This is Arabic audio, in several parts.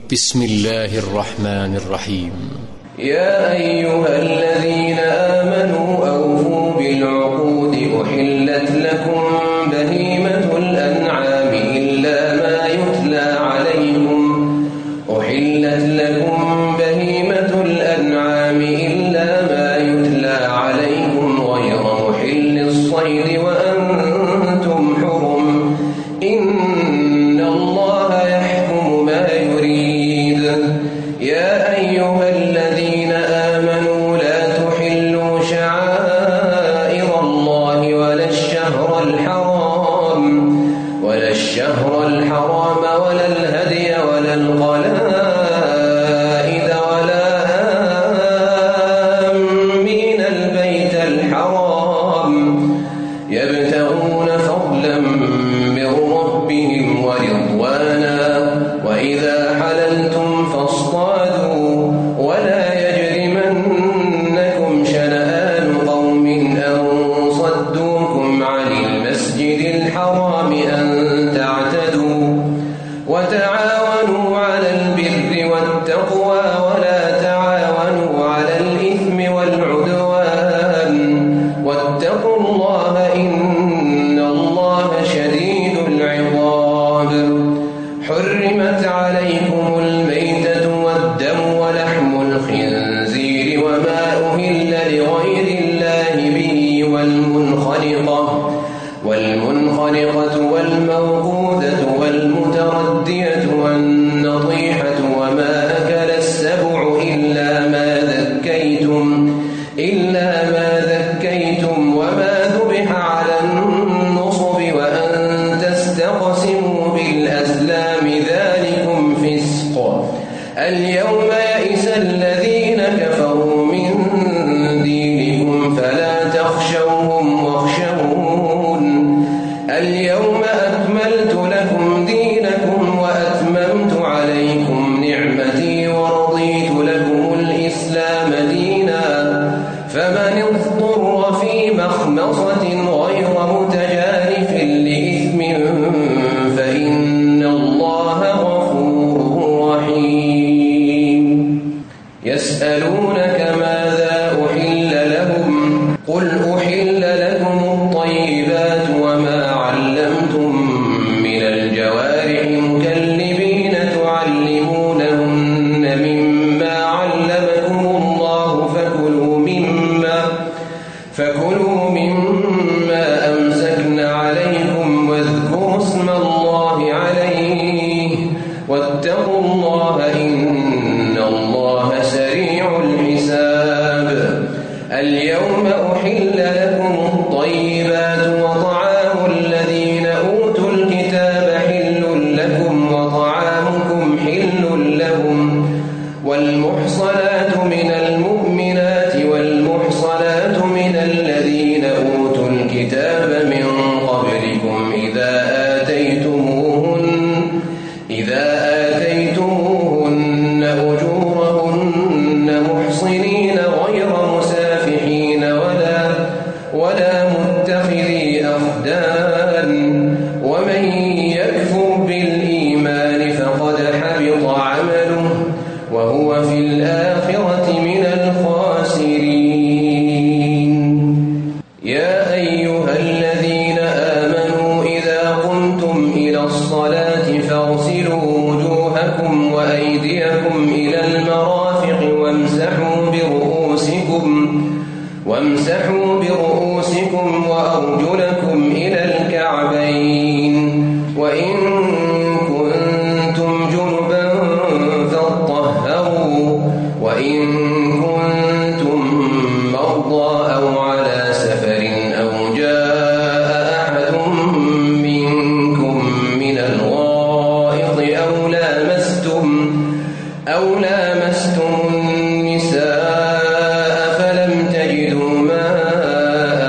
بسم الله الرحمن الرحيم. يا أيها الذين آمنوا أوفوا بالعقود أحلت لكم بهيمة الأنعام إلا ما يتلى عليكم غير محل الصيد وأنتم حرم إن الله يحكم ما يريد. يا أيها الذين آمنوا لا تحلوا شعائر الله ولا الشهر الحرام ولا الهدي ولا القلائد ولا آمين البيت الحرام يبتغون فضلا من ربهم ورضوانا وإذا حللتم فاصطادوا ولا يجرمنكم شنآن قوم أن صدوكم عن المسجد الحرام أن تعتدوا وتعاونوا على البر والتقوى ولا تعاونوا على الإثم والعدوان واتقوا الله إن الله شديد العقاب. حرمت عليكم الميتة والدم ولحم الخنزير وما أهل لغير الله به والمنخنقة والموقوذة والمتردية والنطيحة وما أكل السبع إلا ما ذكيتم وما ذبح على النصب وأن تستقسموا بالأزلام ذلكم فسق. اليوم يئس الذين كفروا من دينكم فلا تخشوهم واخشون. اليوم أكملت لكم دينكم وأتممت عليكم نعمتي ورضيت لكم الإسلام دينا فمن اضطر في مخمصة غير متجانف لإثم فإن الله غفور رحيم. يسألونك ماذا أحل لهم قل أحل لكم الطيبات وما علمتم من الجوارح مكلبين تعلمونهن مما علمكم الله فكلوا مما أمسكن عليكم واذكروا اسم الله عليه واتقوا الله إن الله سريع الحساب. اليوم أحل لكم الطيبات وطعام الذين أوتوا الكتاب حل لكم وطعامكم حل لهم والمحصنات من المؤمنات والمحصنات من الذين أوتوا الكتاب من قبلكم إذا آتيتموهن أجورهن محصنين غير مسافحين ولا متخذي أخدان ومن يكفر بالإيمان فقد حبط عمله وهو في الآخرة من الخاسرين. يا أيها الذين آمنوا إذا قمتم إلى الصلاة فاغسلوا وجوهكم وأيديكم إلى المرافق وامسحوا برؤوسكم وأرجلكم إلى الكعبين وإن كنتم جنبا فاطهروا وإن كنتم مرضى أو على سفر أو جاء أحد منكم من الغائط أو لامستم النساء فلم تجدوا ماء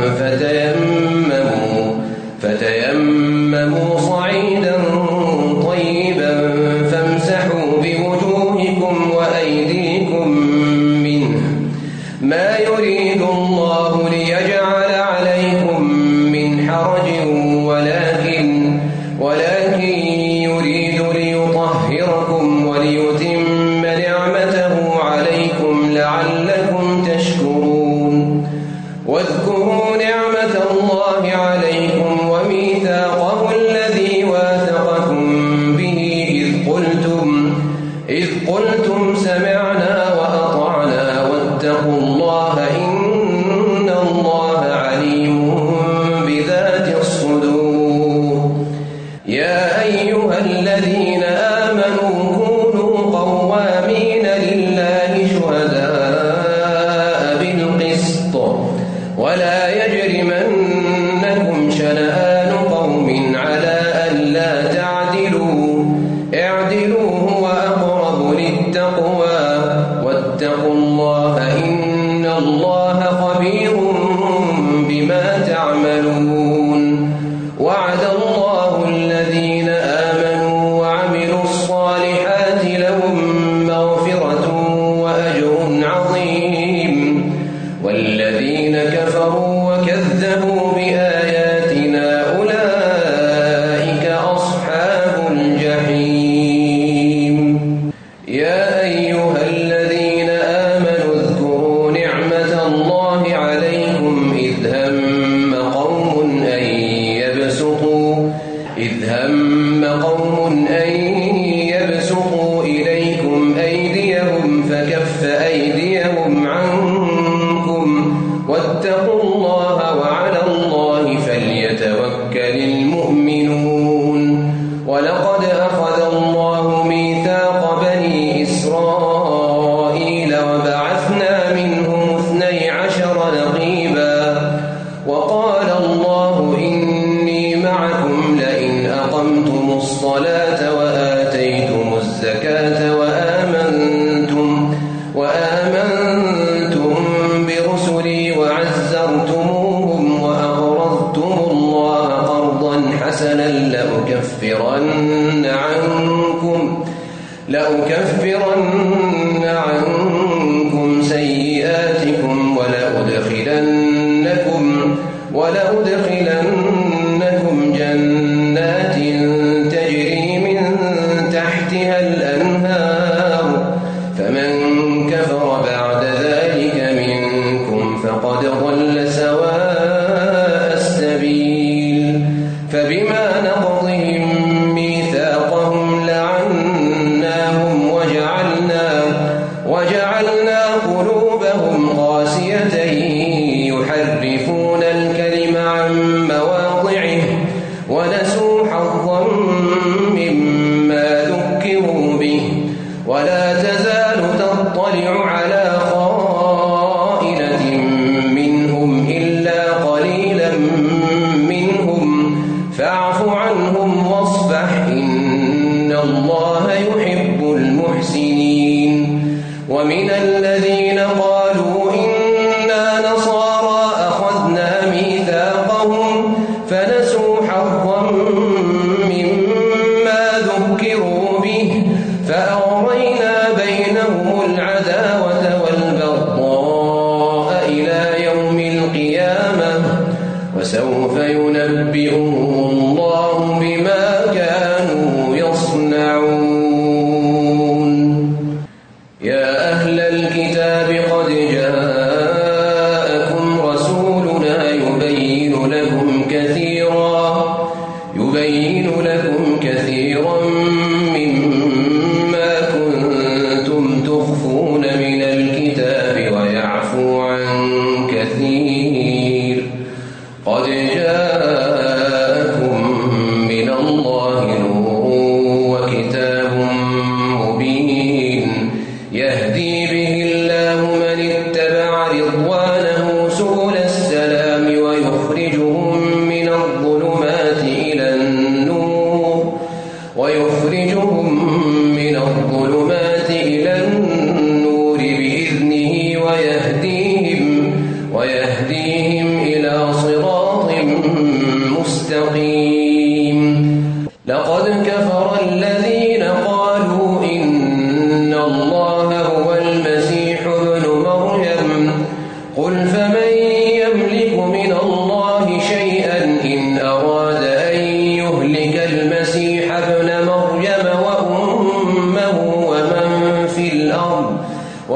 فتيمموا صعيدا طيبا فامسحوا بوجوهكم وأيديكم منه ما يريد الله ليجعل عليكم من حرج ولكن يريد ليطهركم ليبلوكم وليتم نعمته عليكم لعلكم تشكرون. واذكروا نعمة الله عليكم وميثاقه الذي واثقكم به إذ قلتم سمعنا وأطعنا واتقوا الله إن الله عليم بذات الصدور. يا أيها الذين آمنوا كونوا قوامين لله شهداء بالقسط ولا يجرمنكم شنآن قوم على ألا تعدلوا اعدلوا هو أقرب للتقوى واتقوا الله إن الله خبير بما تعملون. وعد الله الذين آمنوا وعملوا الصالحات لهم مغفرة وأجر عظيم. والذين كفروا وكذبوا بآياتنا أولئك أصحاب الجحيم. يا أيها الذين آمنوا اذكروا نعمة الله عليكم إذ هم قوم أن يبسطوا إليكم أيديهم فكف أيديهم عنكم واتقوا الله وعلى الله فليتوكل المؤمنون. ولقد أخذ الله ميثاق بني إسرائيل وبعثنا منهم 12 نقيبا وقال الله إني معكم لئن أقمتم الصلاة وآتيتم الزكاة وآمنتم برسلي وعزرتموهم وأقرضتم الله قرضا حسنا لأكفرن عنكم سيئاتكم ولأدخلنكم جنات تجري من تحتها الأنهار فمن كفر بعد ذلك منكم فقد ضل سواء السبيل. فبما نقضهم ميثاقهم لعناهم وجعلنا قلوبهم قاسية يحرفون الكلم عن مواضعه ونسوا حظا مما ذكروا به ولا تزال تطلع على خائنة منهم إلا قليلا منهم فاعف عنهم واصفح إن الله يحب المحسنين. ومن الذين قالوا إنا نصارى أخذنا ميثاقهم فنسوا حظا مما ذكروا به فأغرينا بينهم العداوة والبغضاء إلى يوم القيامة وسوف ينبئهم الله بما كانوا يصنعون. يا أهل الكتاب قد جاءكم رسولنا يبين لكم كثيرا مما كنتم تخفون من الكتاب ويعفو عن كثير. قد جاءكم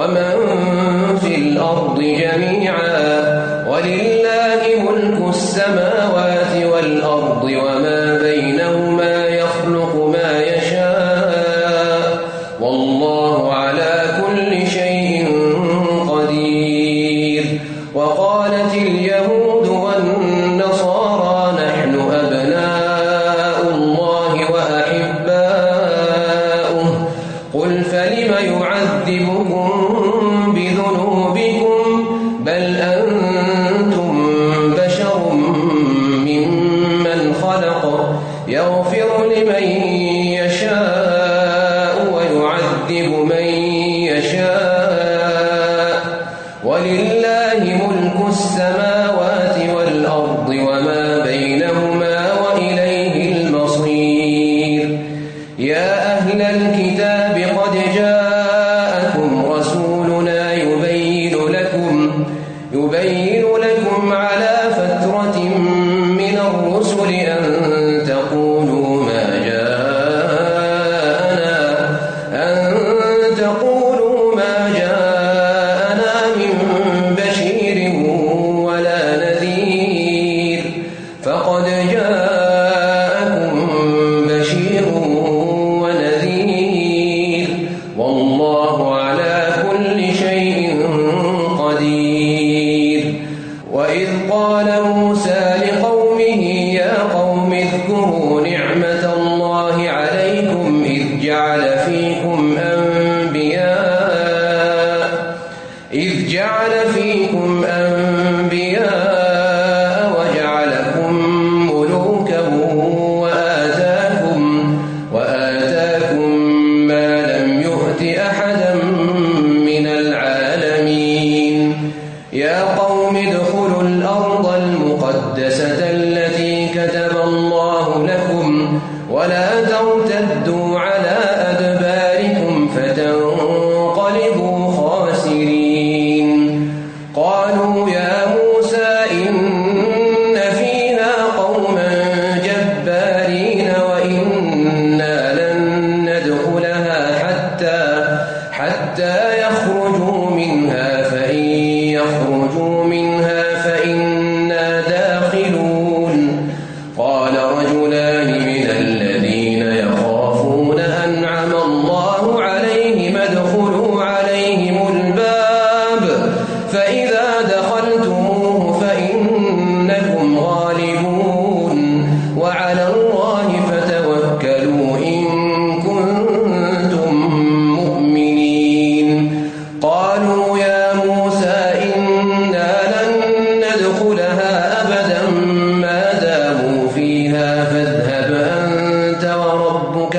ومن في الأرض جميعا ولله ملك السماوات والأرض وما بينهما يخلق ما يشاء والله على كل شيء قدير. وقالت اليهود والنصارى نحن أبناء الله وأحباؤه قل فلم يعذبكم بذنوبكم بل أنتم بشر ممن خلق يغفر لمن يشاء ويعذب من يشاء ولله ملك السماوات والأرض وما بينهما وإليه المصير. يا أهل الكتاب قد جاءكم رسولنا يبين لكم على فترة من الرسل أن تقولوا ما جاءنا من بشير ولا نذير فقد جاءكم بشير ونذير والله على كل شيء قدير. وإذ قال موسى لقومه يا قوم اذكروا نعمة الله عليكم إذ جعل فيكم أنبياء وجعلكم ملوكا وآتاكم ما لم يؤت أحدا من العالمين. يا قوم ادخلوا الأرض المقدسة التي كتب الله لكم ولا ترتدوا على أدباركم فتنقلبوا خاسرين. قالوا يا موسى إن فيها قوما جبارين وإنا لن ندخلها حتى يخرجوا منها فإن يخرجوا منها فإنا داخلون. قال رجلان من الذين يخافون أنعم الله عليهم ادخلوا عليهم الباب فإذا دخلتموه فإنكم غالبون وعلى الله فتوكلوا إن كنتم مؤمنين. قالوا يا موسى إنا لن ندخلها أبدا ما داموا فيها فاذهب أنت وربك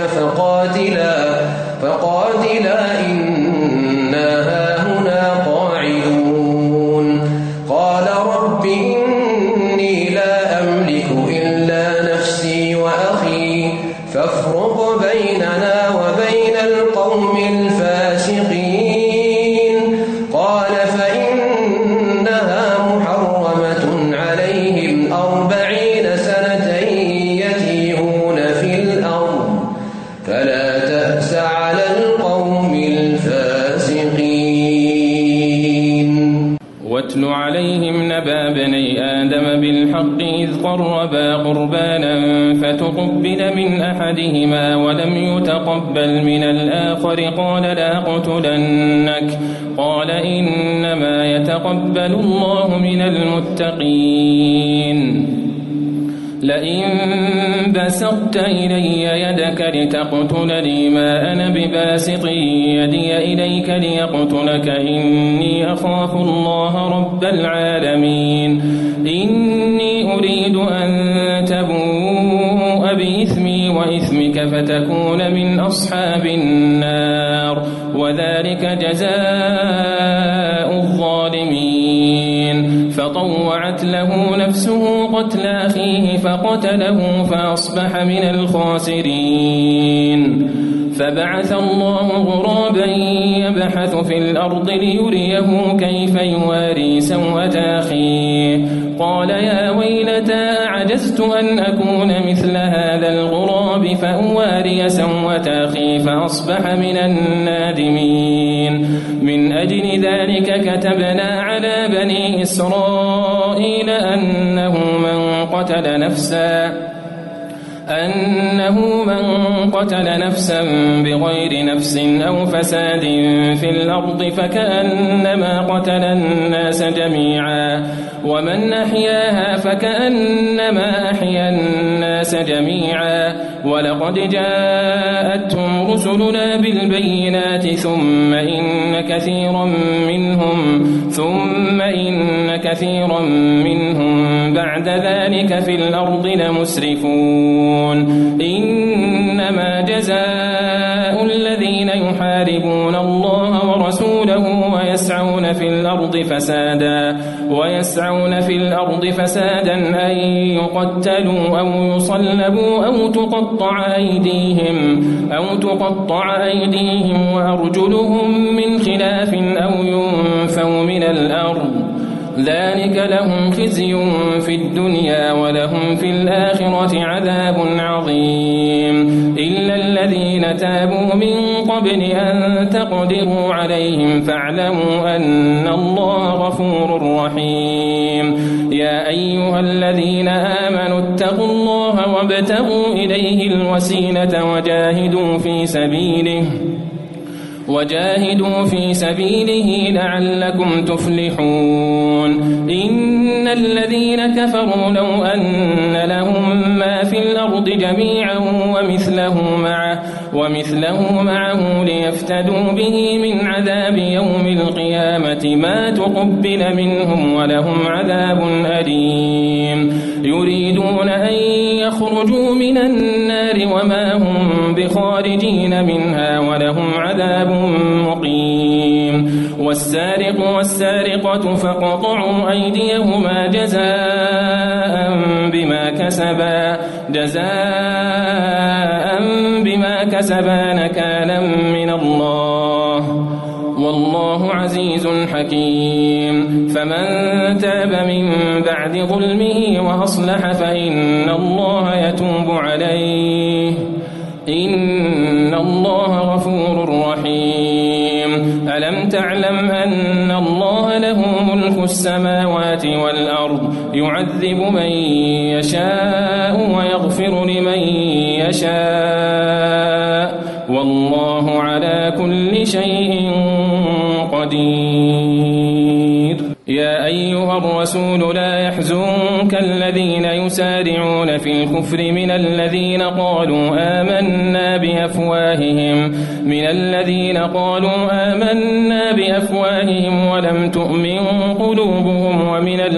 فقاتلا إنا هاهنا قاعدون. قال رب إني لا أملك إلا نفسي وأخي فافرق بيننا وبين القوم الفاسقين. قال فإنها محرمة عليهم 40 سنة يتيهون في الأرض فلا تأس على القوم الفاسقين. واتل عليهم نبأ بني آدم بالحق إذ قربا قربانا فتقبل من أحدهما ولم يتقبل من الآخر قال لأقتلنك قال إنما يتقبل الله من المتقين. لئن بسطت إلي يدك لتقتلني ما أنا بباسط يدي إليك ليقتلك إني أخاف الله رب العالمين. إني أريد أن تبوء بإثمي وإثمك فتكون من أصحاب النار وذلك جزاء الظالمين. فطوعت له نفسه قتل أخيه فقتله فأصبح من الخاسرين. فبعث الله غرابا يبحث في الأرض ليريه كيف يواري سوءة أخيه قال يا ويلتى أعجزت أن أكون مثل هذا الغراب فأواري سوءة أخي فأصبح من النادمين. من أجل ذلك كتبنا على بني إسرائيل أنه من قتل نفسا بغير نفس أو فساد في الأرض فكأنما قتل الناس جميعا ومن أحياها فكأنما أحيا الناس جميعا. ولقد جاءتهم رسلنا بالبينات ثم إن كثيرا منهم بعد ذلك في الأرض لمسرفون. إنما جزاء الذين يحاربون الله ورسوله ويسعون في الأرض فسادا أن يقتلوا أو يصلبوا أو تقطع أيديهم وأرجلهم من خلاف أو ينفوا من الأرض. ذلك لهم خزي في الدنيا ولهم في الآخرة عذاب عظيم. إلا الذين تابوا من قبل أن تقدروا عليهم فاعلموا أن الله غفور رحيم. يا أيها الذين آمنوا اتقوا الله وابتغوا إليه الوسيلة وجاهدوا في سبيله لعلكم تفلحون. إن الذين كفروا لو أن لهم ما في الأرض جميعا ومثله معه ليفتدوا به من عذاب يوم القيامة ما تقبل منهم ولهم عذاب أليم. يريدون أن يخرجوا من النار وما هم بخارجين منها ولهم عذاب مقيم. والسارق والسارقة فاقطعوا أيديهما جزاء بما كسبا نكالا من الله والله عزيز حكيم. فمن تاب من بعد ظلمه وأصلح فإن الله يتوب عليه إن الله غفور رحيم. ألم تعلم أن الله له ملك السماوات والأرض يعذب من يشاء ويغفر لمن يشاء والله على كل شيء قدير. يا أيها الرسول لا يحزنك الذين يسارعون في الكفر من الذين قالوا آمنا بأفواههم ولم تؤمن قلوبهم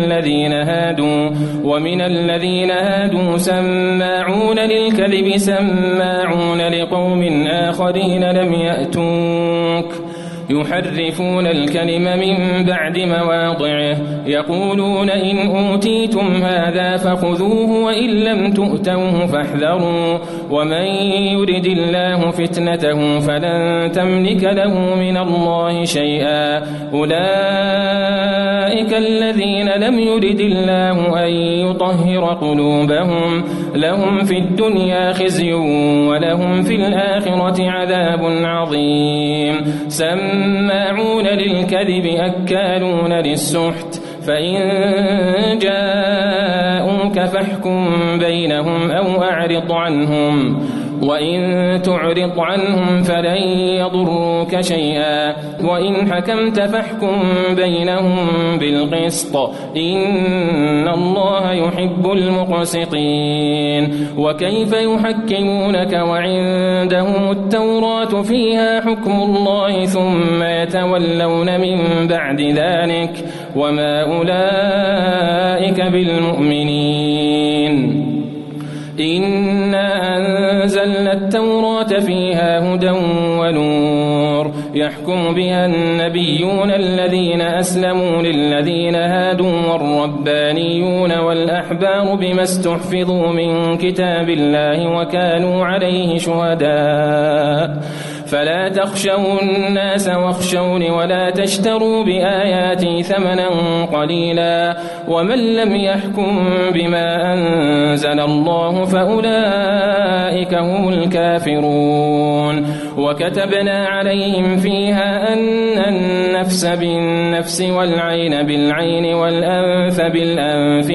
ومن الذين هادوا سماعون للكذب سماعون لقوم آخرين لم يأتوك يحرفون الكلم من بعد مواضعه يقولون إن أوتيتم هذا فخذوه وإن لم تؤتوه فاحذروا ومن يرد الله فتنته فلن تملك له من الله شيئا. أولئك الذين لم يرد الله أن يطهر قلوبهم لهم في الدنيا خزي ولهم في الآخرة عذاب عظيم. سماعون للكذب أكالون للسحت فإن جاءوك فاحكم بينهم أو أعرض عنهم وإن تعرض عنهم فلن يضروك شيئا وإن حكمت فاحكم بينهم بالقسط إن الله يحب المقسطين. وكيف يحكمونك وعندهم التوراة فيها حكم الله ثم يتولون من بعد ذلك وما أولئك بالمؤمنين. إنا أنزلنا التوراة فيها هدى ونور الزبور يحكم بها النبيون الذين أسلموا للذين هادوا والربانيون والأحبار بما استحفظوا من كتاب الله وكانوا عليه شهداء فلا تخشوا الناس واخشوني ولا تشتروا بآياتي ثمنا قليلا ومن لم يحكم بما أنزل الله فأولئك هم الكافرون وكتبنا عليهم فيها أن النفس بالنفس والعين بالعين والأنف بالأنف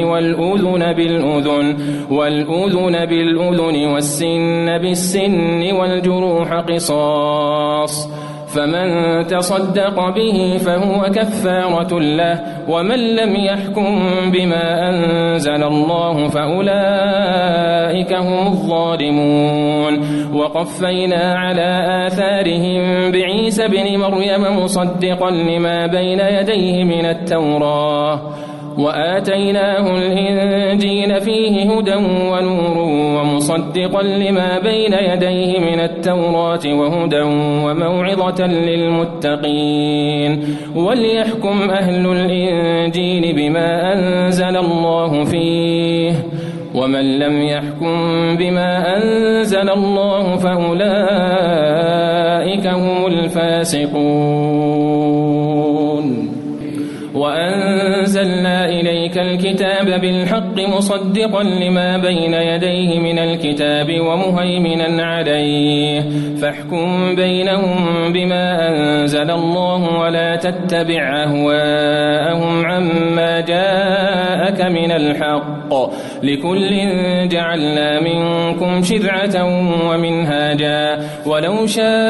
والأذن بالأذن والسن بالسن والجروح قصاص فمن تصدق به فهو كفارة له ومن لم يحكم بما أنزل الله فأولئك هم الظالمون وقفينا على آثارهم بعيسى بن مريم مصدقا لما بين يديه من التوراة وآتيناه الإنجيل فيه هدى ونور ومصدقا لما بين يديه من التوراة وهدى وموعظة للمتقين وليحكم أهل الإنجيل بما أنزل الله فيه ومن لم يحكم بما أنزل الله فأولئك هم الفاسقون وأنزلنا إليك الكتاب بالحق مصدقا لما بين يديه من الكتاب ومهيمنا عليه فاحكم بينهم بما أنزل الله ولا تتبع أهواءهم عما جاءك من الحق لكل جعلنا منكم شرعة ومنهاجا ولو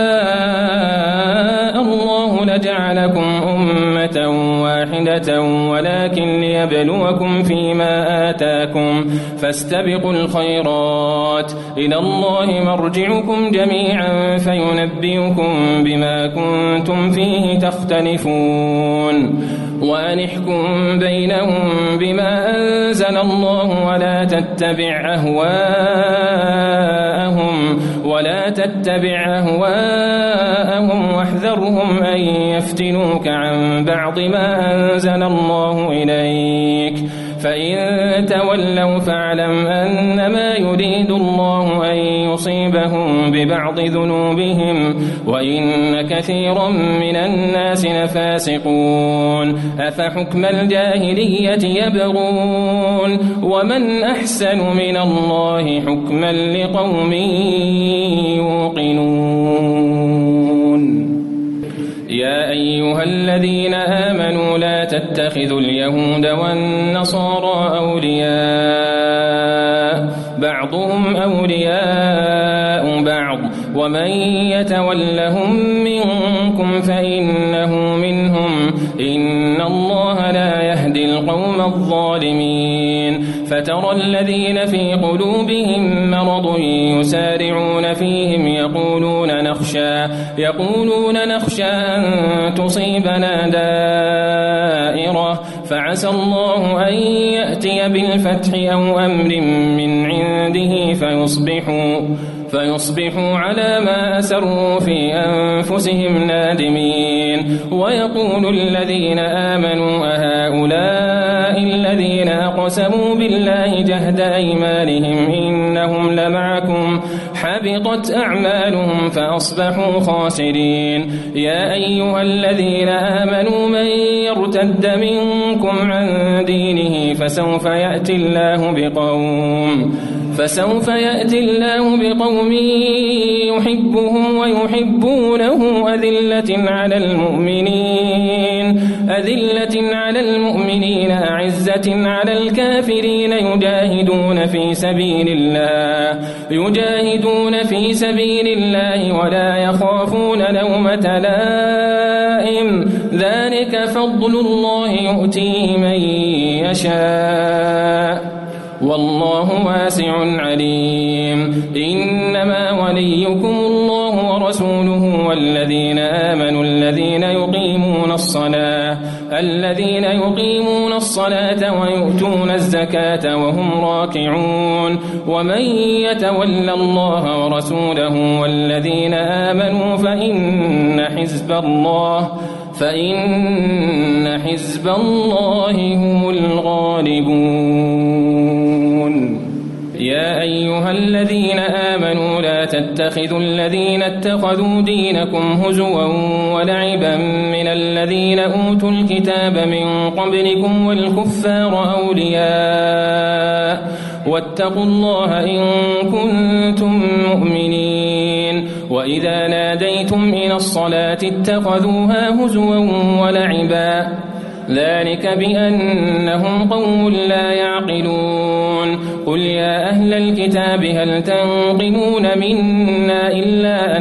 شاء الله لجعلكم أمة واحدة ولكن ليبلوكم فيما آتاكم فاستبقوا الخيرات إلى الله مرجعكم جميعا فينبئكم بما كنتم فيه تختلفون وأن احكم بينهم بما أنزل الله ولا تتبع أهواءهم واحذرهم أن يفتنوك عن بعض ما أنزل الله إليك فإن تولوا فاعلم أنما يريد الله أن يصيبهم ببعض ذنوبهم وإن كثيرا من الناس لفاسقون أفحكم الجاهلية يبغون ومن أحسن من الله حكما لقوم يوقنون يا أيها الذين آمنوا لا تتخذوا اليهود والنصارى أولياء بعضهم أولياء بعض ومن يتولهم منكم فإنه منهم إن الله لا يهدي القوم الظالمين فترى الذين في قلوبهم مرض يسارعون فيهم يقولون نخشى أن تصيبنا دائرة فعسى الله أن يأتي بالفتح أو أمر من عنده فيصبحوا على ما أسروا في أنفسهم نادمين ويقول الذين آمنوا أهؤلاء الذين أقسموا بالله جهد أيمانهم إنهم لمعكم حبطت أعمالهم فأصبحوا خاسرين يا أيها الذين آمنوا من يرتد منكم عن دينه فسوف يأتي الله بقوم يحبهم ويحبونه أذلة على المؤمنين أعزة على الكافرين يجاهدون في سبيل الله ولا يخافون لومة لائم ذلك فضل الله يؤتيه من يشاء والله واسع عليم إنما وليكم الله ورسوله والذين آمنوا الذين يقيمون الصلاة ويؤتون الزكاة وهم راكعون ومن يتول الله ورسوله والذين آمنوا فإن حزب الله هم الغالبون. يا أيها الذين آمنوا لا تتخذوا الذين اتخذوا دينكم هزوا ولعبا من الذين أوتوا الكتاب من قبلكم والكفار أولياء واتقوا الله إن كنتم مؤمنين. وإذا ناديتم إلى الصلاة اتخذوها هزوا ولعبا ذلك بأنهم قوم لا يعقلون. قل يا أهل الكتاب هل تنقمون منا إلا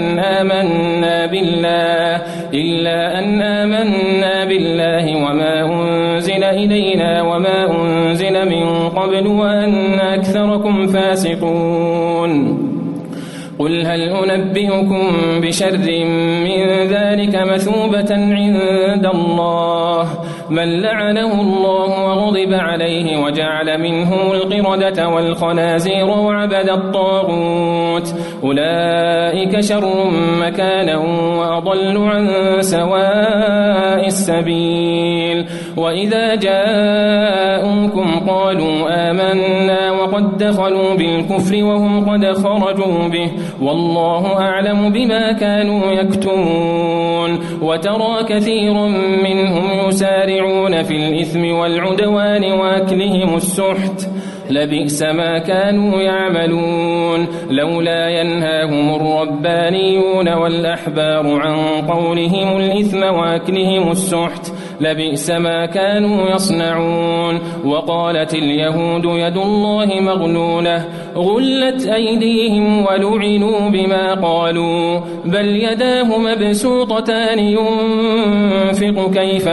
أن آمنا بالله وما أنزل إلينا وما أنزل من قبل وأن أكثركم فاسقون. قل هل أنبئكم بشر من ذلك مثوبة عند الله من لعنه الله وغضب عليه وجعل منهم القردة والخنازير وعبد الطاغوت أولئك شر مكانا وأضل عن سواء السبيل. وإذا جاءوكم قالوا آمنا وقد دخلوا بالكفر وهم قد خرجوا به والله أعلم بما كانوا يكتمون. وترى كثيرا منهم يسارعون في الإثم والعدوان وأكلهم السحت لبئس ما كانوا يعملون. لولا ينهاهم الربانيون والأحبار عن قولهم الإثم وأكلهم السحت لبئس ما كانوا يصنعون. وقالت اليهود يد الله مغلولة غلت أيديهم ولعنوا بما قالوا بل يداه مبسوطتان ينفق كيف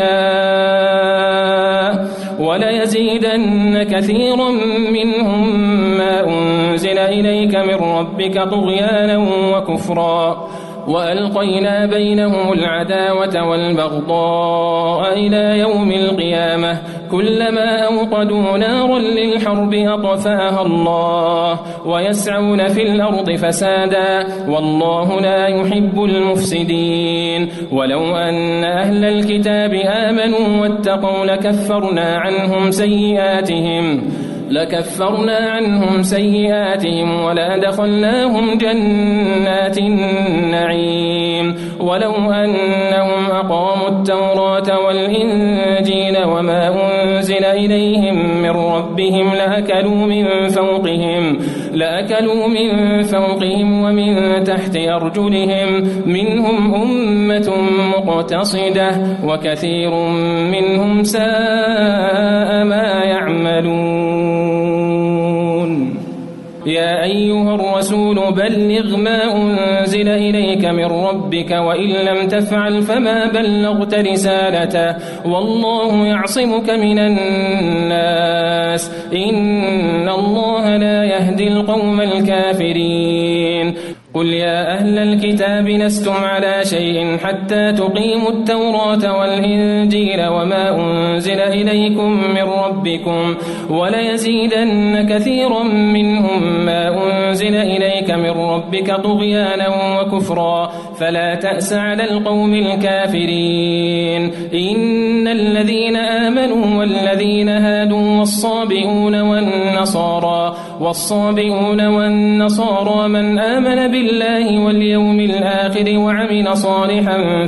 يشاء وليزيدن كثيرا منهم ما أنزل إليك من ربك طغيانا وكفرا وألقينا بينهم العداوة والبغضاء إلى يوم القيامة كلما أوقدوا نارا للحرب أطفاها الله ويسعون في الأرض فسادا والله لا يحب المفسدين. ولو أن أهل الكتاب آمنوا واتقوا لكفرنا عنهم سيئاتهم ولأدخلناهم جنات النعيم. ولو أنهم أقاموا التوراة والإنجيل وما أنزل إليهم من ربهم لأكلوا من فوقهم ومن تحت أرجلهم منهم أمة مقتصدة وكثير منهم ساء ما يعملون. يا أيها الرسول بلغ ما أنزل إليك من ربك وإن لم تفعل فما بلغت رسالته والله يعصمك من الناس إن الله لا يهدي القوم الكافرين. قل يا أهل الكتاب لستم على شيء حتى تقيموا التوراة والإنجيل وما أنزل إليكم من ربكم وليزيدن كثيرا منهم ما أنزل إليك من ربك طغيانا وكفرا فلا تأس على القوم الكافرين. إن الذين آمنوا والذين هادوا والصابئون والنصارى من آمن بالله واليوم الآخر وعمل صالحا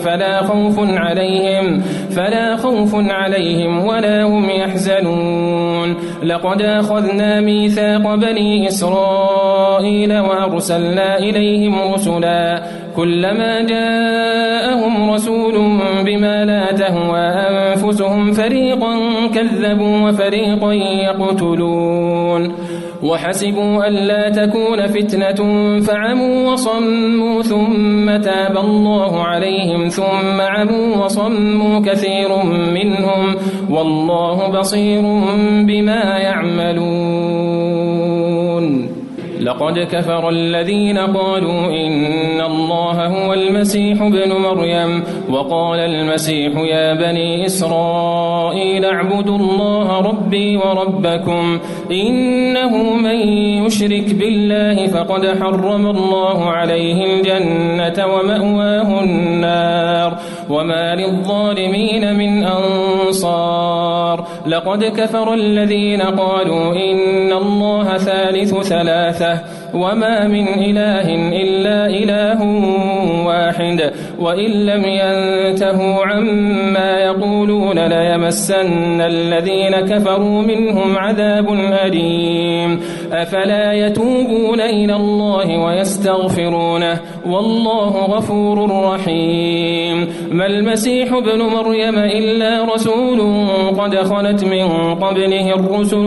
فلا خوف عليهم ولا هم يحزنون. لقد أخذنا ميثاق بني إسرائيل وأرسلنا إليهم رسلا كلما جاءهم رسول بما لا تهوى أنفسهم فريقا كذبوا وفريقا يقتلون وحسبوا ألا تكون فتنة فعموا وصموا ثم تاب الله عليهم ثم عموا وصموا كثير منهم والله بصير بما يعملون. لقد كفر الذين قالوا إن الله هو المسيح ابن مريم وقال المسيح يا بني إسرائيل اعبدوا الله ربي وربكم إنه من يشرك بالله فقد حرم الله عليه الجنة ومأواه النار وما للظالمين من أنصار لقد كفر الذين قالوا إن الله ثالث ثلاثة وما من إله إلا إله واحد وإن لم ينتهوا عما يقولون ليمسن الذين كفروا منهم عذاب أليم أفلا يتوبون إلى الله ويستغفرونه والله غفور رحيم ما المسيح ابن مريم إلا رسول قد خلت من قبله الرسل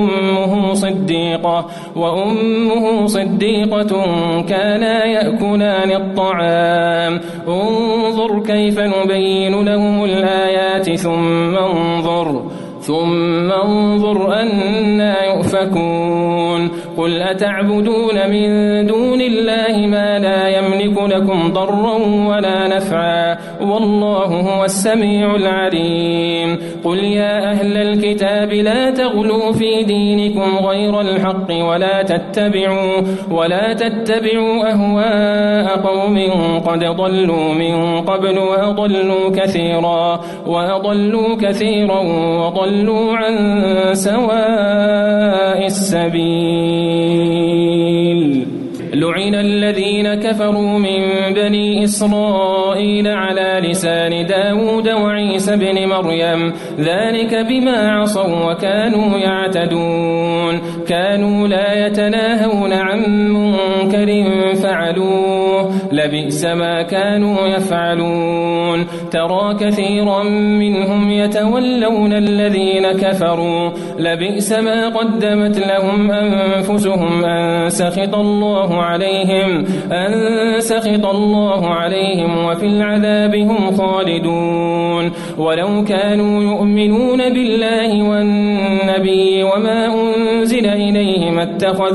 وأمه صديقة كانا يأكلان الطعام انظر كيف نبين لهم الآيات ثم انظر أنا يؤفكون قل أتعبدون من دون الله ما لا يملك لكم ضرا ولا نفعا والله هو السميع العليم قل يا أهل الكتاب لا تغلوا في دينكم غير الحق ولا تتبعوا أهواء قوم قد ضلوا من قبل وأضلوا كثيرا وضلوا عن سواء السبيل لعن الذين كفروا من بني إسرائيل على لسان داود وعيسى بن مريم ذلك بما عصوا وكانوا يعتدون كانوا لا يتناهون عن منكر فعلوه لبئس ما كانوا يفعلون ترى كثيرا منهم يتولون الذين كفروا لبئس ما قدمت لهم أنفسهم أن سخط الله عليهم وفي العذاب هم خالدون ولو كانوا يؤمنون بالله والنبي وما أنزل إليه ما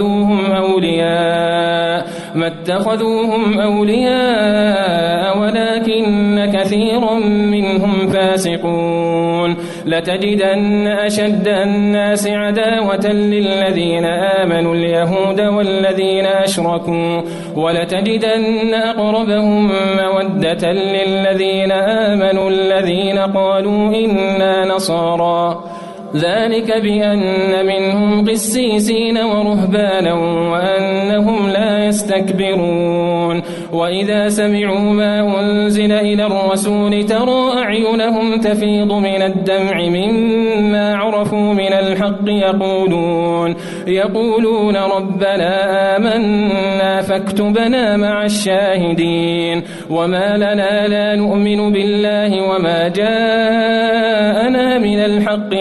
اتخذوهم أولياء ولكن كثيرا منهم فاسقون لتجدن أشد الناس عداوة للذين آمنوا اليهود والذين أشركوا ولتجدن أقربهم مودة للذين آمنوا الذين قالوا إنا نصارى ذلك بأن منهم قسيسين ورهبانا وأنهم لا يستكبرون وإذا سمعوا ما أنزل إلى الرسول ترى أعينهم تفيض من الدمع مما عرفوا من الحق يقولون ربنا آمنا فاكتبنا مع الشاهدين وما لنا لا نؤمن بالله وما جاءنا من الحق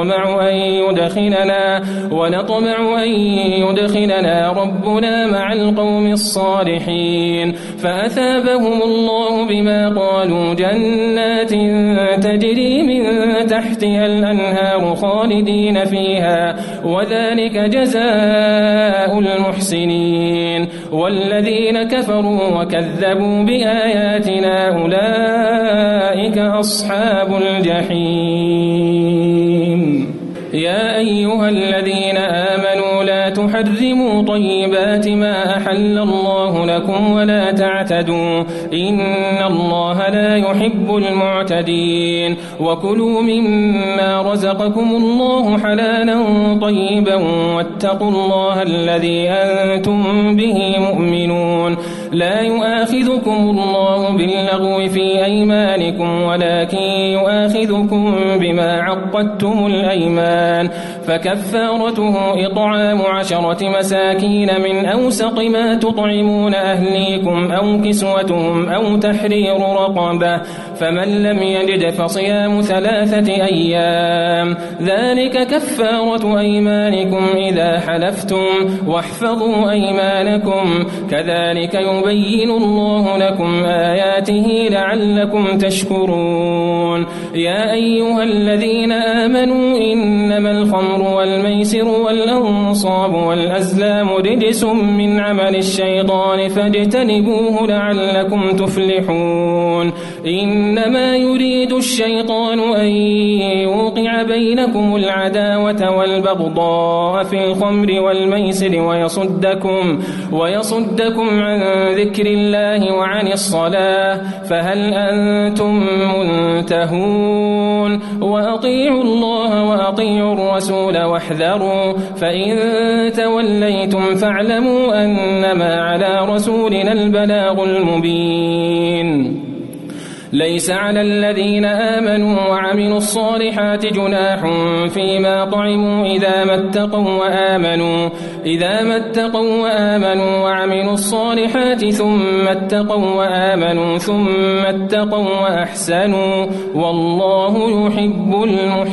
ونطمع أن يدخلنا ربنا مع القوم الصالحين فأثابهم الله بما قالوا جنات تجري من تحتها الأنهار خالدين فيها وذلك جزاء المحسنين والذين كفروا وكذبوا بآياتنا أولئك أصحاب الجحيم يا أيها الذين آمنوا لا تحرموا طيبات ما أحل الله لكم ولا تعتدوا إن الله لا يحب المعتدين وكلوا مما رزقكم الله حلالا طيبا واتقوا الله الذي أنتم به مؤمنون لا يؤاخذكم الله باللغو في أيمانكم ولكن يؤاخذكم بما عقدتم الأيمان فكفارته إطعام 10 مساكين من أوسط ما تطعمون أهليكم أو كسوتهم أو تحرير رقبة فمن لم يجد فصيام 3 أيام ذلك كفارة أيمانكم إذا حلفتم واحفظوا أيمانكم كذلك يبين الله لكم آياته لعلكم تشكرون. يا أيها الذين آمنوا إنما الخمر والميسر والأنصاب والأزلام رجس من عمل الشيطان فاجتنبوه لعلكم تفلحون. إنما يريد الشيطان أن يوقع بينكم العداوة والبغضاء في الخمر والميسر ويصدكم عن ذكر الله وعن الصلاة فهل أنتم منتهون؟ وأطيعوا الله وأطيعوا الرسول واحذروا فإن توليتم فاعلموا أنما على رسولنا البلاغ المبين. ليس على الذين آمنوا وعملوا الصالحات جناح فيما طعموا إذا ما اتقوا وآمنوا وعملوا الصالحات ثم اتقوا وآمنوا ثم اتقوا وأحسنوا والله يحب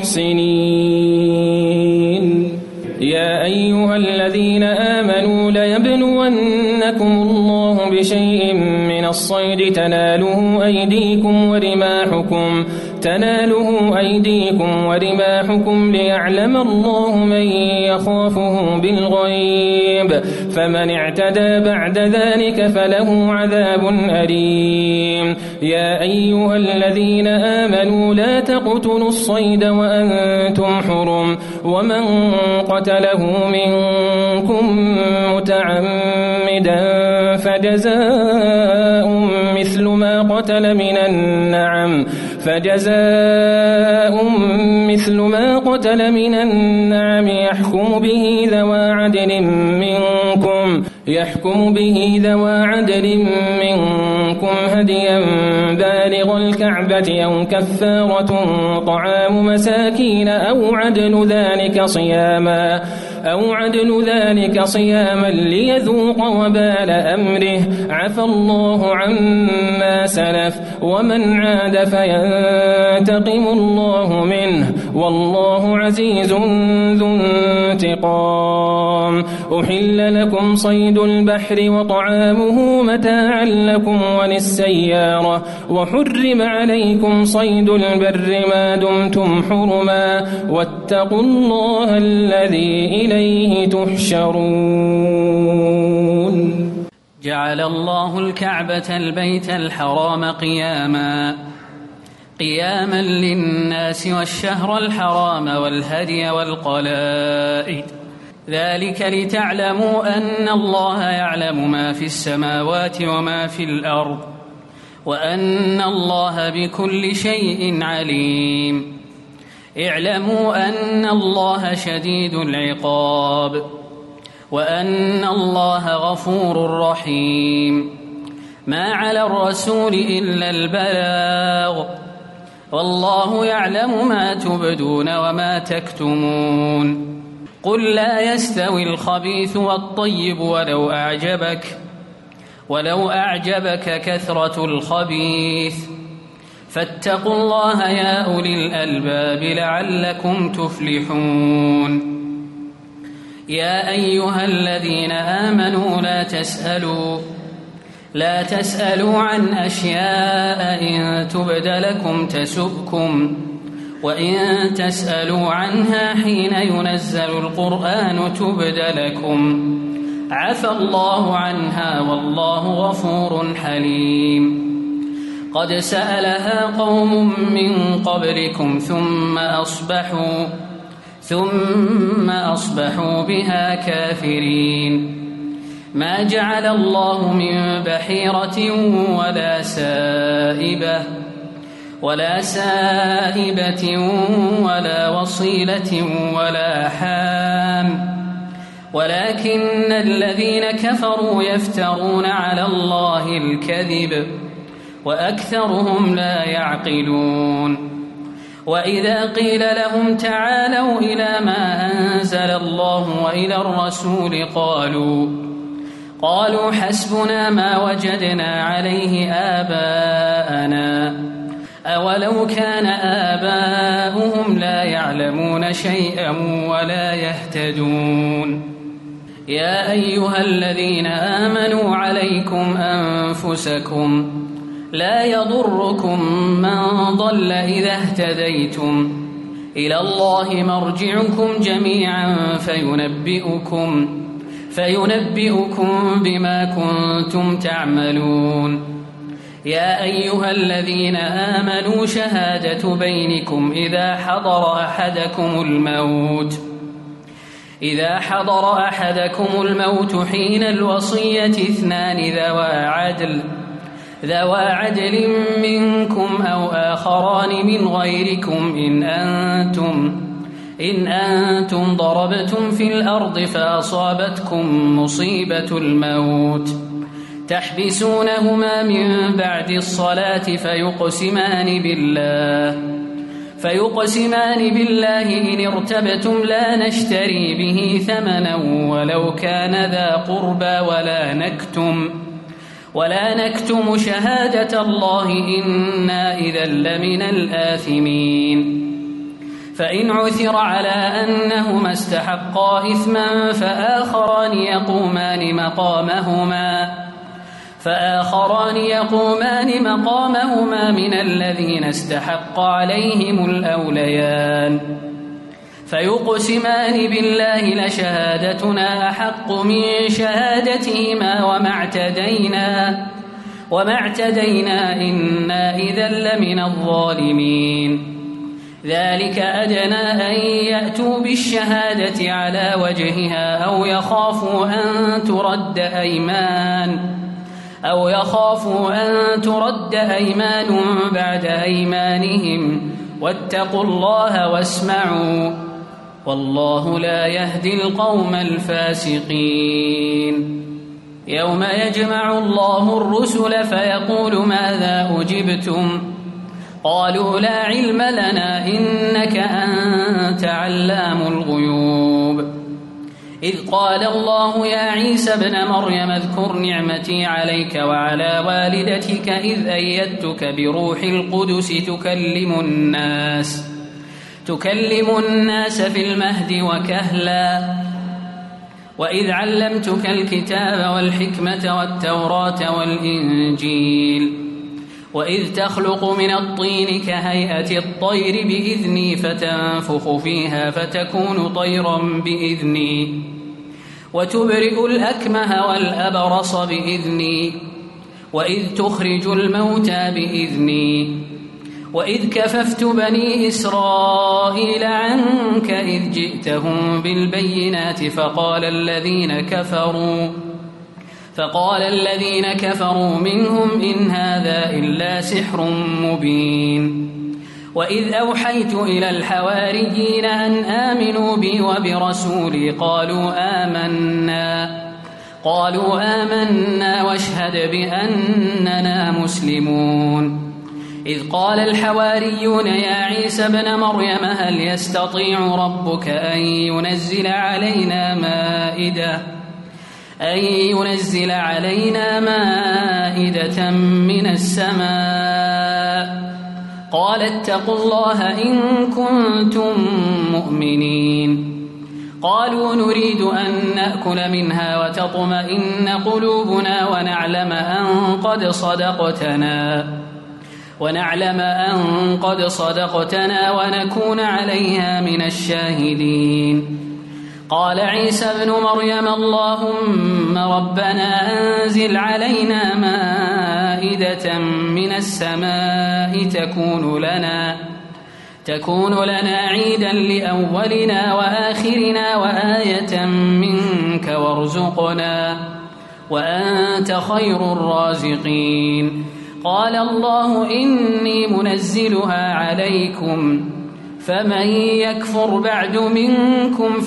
المحسنين. يا أيها الذين آمنوا ليبلونكم الله بشيء من الصيد تناله أيديكم ورماحكم ليعلم الله من يخافه بالغيب فمن اعتدى بعد ذلك فله عذاب أليم. يا أيها الذين آمنوا لا تقتلوا الصيد وأنتم حرم ومن قتله منكم متعمدا فجزاء مثل ما قتل من النعم يحكم به ذوى عدل منكم هديا بالغ الكعبة أو كفارة طعام مساكين أو عدل ذلك صياما ليذوق وبال أمره عفى الله عما سلف ومن عاد فينتقم الله منه والله عزيز ذو انتقام. أحل لكم صيد البحر وطعامه متاعا لكم وللسيارة وحرم عليكم صيد البر ما دمتم حرما واتقوا الله الذي إليه تحشرون. جعل الله الكعبة البيت الحرام قياما للناس والشهر الحرام والهدي والقلائد ذلك لتعلموا أن الله يعلم ما في السماوات وما في الأرض وأن الله بكل شيء عليم. اعلموا أن الله شديد العقاب وأن الله غفور رحيم. ما على الرسول إلا البلاغ والله يعلم ما تبدون وما تكتمون. قل لا يستوي الخبيث والطيب ولو أعجبك كثرة الخبيث فاتقوا الله يا أولي الألباب لعلكم تفلحون. يا أيها الذين آمنوا لا تسألوا عن أشياء إن تبد لكم تسؤكم وإن تسألوا عنها حين ينزل القرآن تبد لكم عفى الله عنها والله غفور حليم. قد سألها قوم من قبلكم ثم أصبحوا بها كافرين. ما جعل الله من بحيرة ولا سائبة ولا وصيلة ولا حام ولكن الذين كفروا يفترون على الله الكذب وأكثرهم لا يعقلون. وإذا قيل لهم تعالوا إلى ما أنزل الله وإلى الرسول قالوا حسبنا ما وجدنا عليه آباءنا أولو كان آباؤهم لا يعلمون شيئا ولا يهتدون. يا أيها الذين آمنوا عليكم أنفسكم لا يضركم من ضل إذا اهتديتم إلى الله مرجعكم جميعا فينبئكم بما كنتم تعملون. يا أيها الذين آمنوا شهادة بينكم إذا حضر أحدكم الموت حين الوصية 2 ذوى عدل منكم أو آخران من غيركم إن أنتم ضربتم في الأرض فأصابتكم مصيبة الموت تحبسونهما من بعد الصلاة فيقسمان بالله إن ارتبتم لا نشتري به ثمنا ولو كان ذا قربى ولا نكتم شهادة الله إنا إذا لمن الآثمين. فإن عثر على أنهما استحقا إثما فآخران يقومان مقامهما من الذين استحق عليهم الأوليان فيقسمان بالله لشهادتنا أحق من شهادتهما وما اعتدينا إنا إذا لمن الظالمين. ذلك أدنى أن يأتوا بالشهادة على وجهها أو يخافوا أن ترد أيمان بعد أيمانهم واتقوا الله واسمعوا والله لا يهدي القوم الفاسقين. يوم يجمع الله الرسل فيقول ماذا أجبتم قالوا لا علم لنا إنك أنت علام الغيوب. إذ قال الله يا عيسى ابن مريم اذكر نعمتي عليك وعلى والدتك إذ أيدتك بروح القدس تكلم الناس في المهد وكهلا وإذ علمتك الكتاب والحكمة والتوراة والإنجيل وإذ تخلق من الطين كهيئة الطير بإذني فتنفخ فيها فتكون طيرا بإذني وتبرئ الأكمه والأبرص بإذني وإذ تخرج الموتى بإذني وإذ كففت بني إسرائيل عنك إذ جئتهم بالبينات فقال الذين كفروا منهم إن هذا إلا سحر مبين. وإذ أوحيت إلى الحواريين أن آمنوا بي وبرسولي قالوا آمنا واشهد بأننا مسلمون. إذ قال الحواريون يا عيسى ابن مريم هل يستطيع ربك أن ينزل علينا مائدة من السماء قال اتقوا الله إن كنتم مؤمنين. قالوا نريد أن نأكل منها وتطمئن قلوبنا ونعلم أن قد صدقتنا ونكون عليها من الشاهدين. قال عيسى ابن مريم اللهم ربنا أنزل علينا مائدة من السماء تكون لنا عيدا لأولنا وآخرنا وآية منك وارزقنا وأنت خير الرازقين. قال الله إني منزلها عليكم فمن يكفر بعد منكم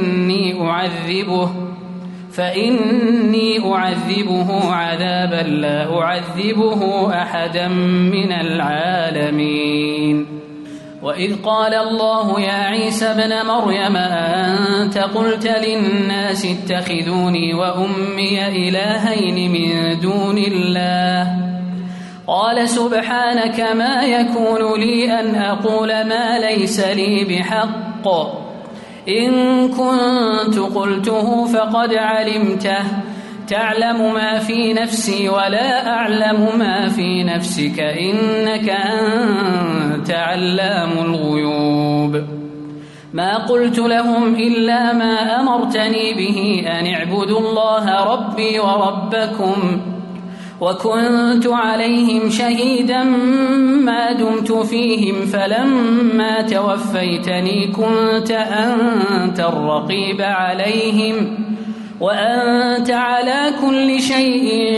فإني أعذبه عذابا لا أعذبه أحدا من العالمين. وإذ قال الله يا عيسى ابن مريم أنت قلت للناس اتخذوني وأمي إلهين من دون الله قال سبحانك ما يكون لي أن أقول ما ليس لي بحق إن كنت قلته فقد علمته تعلم ما في نفسي ولا أعلم ما في نفسك إنك أنت علام الغيوب ما قلت لهم إلا ما أمرتني به أن اعبدوا الله ربي وربكم وكنت عليهم شهيدا ما دمت فيهم فلما توفيتني كنت أنت الرقيب عليهم وأنت على كل شيء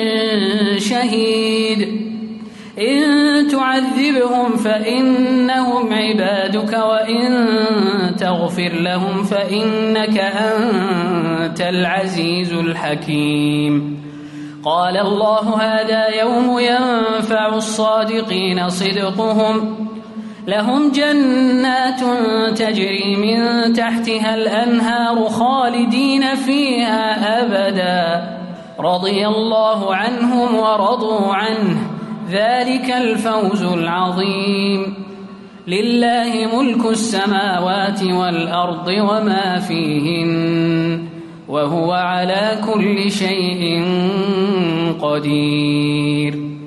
شهيد إن تعذبهم فإنهم عبادك وإن تغفر لهم فإنك أنت العزيز الحكيم قال الله هذا يوم ينفع الصادقين صدقهم لهم جنات تجري من تحتها الأنهار خالدين فيها أبدا رضي الله عنهم ورضوا عنه ذلك الفوز العظيم لله ملك السماوات والأرض وما فيهن وهو على كل شيء قدير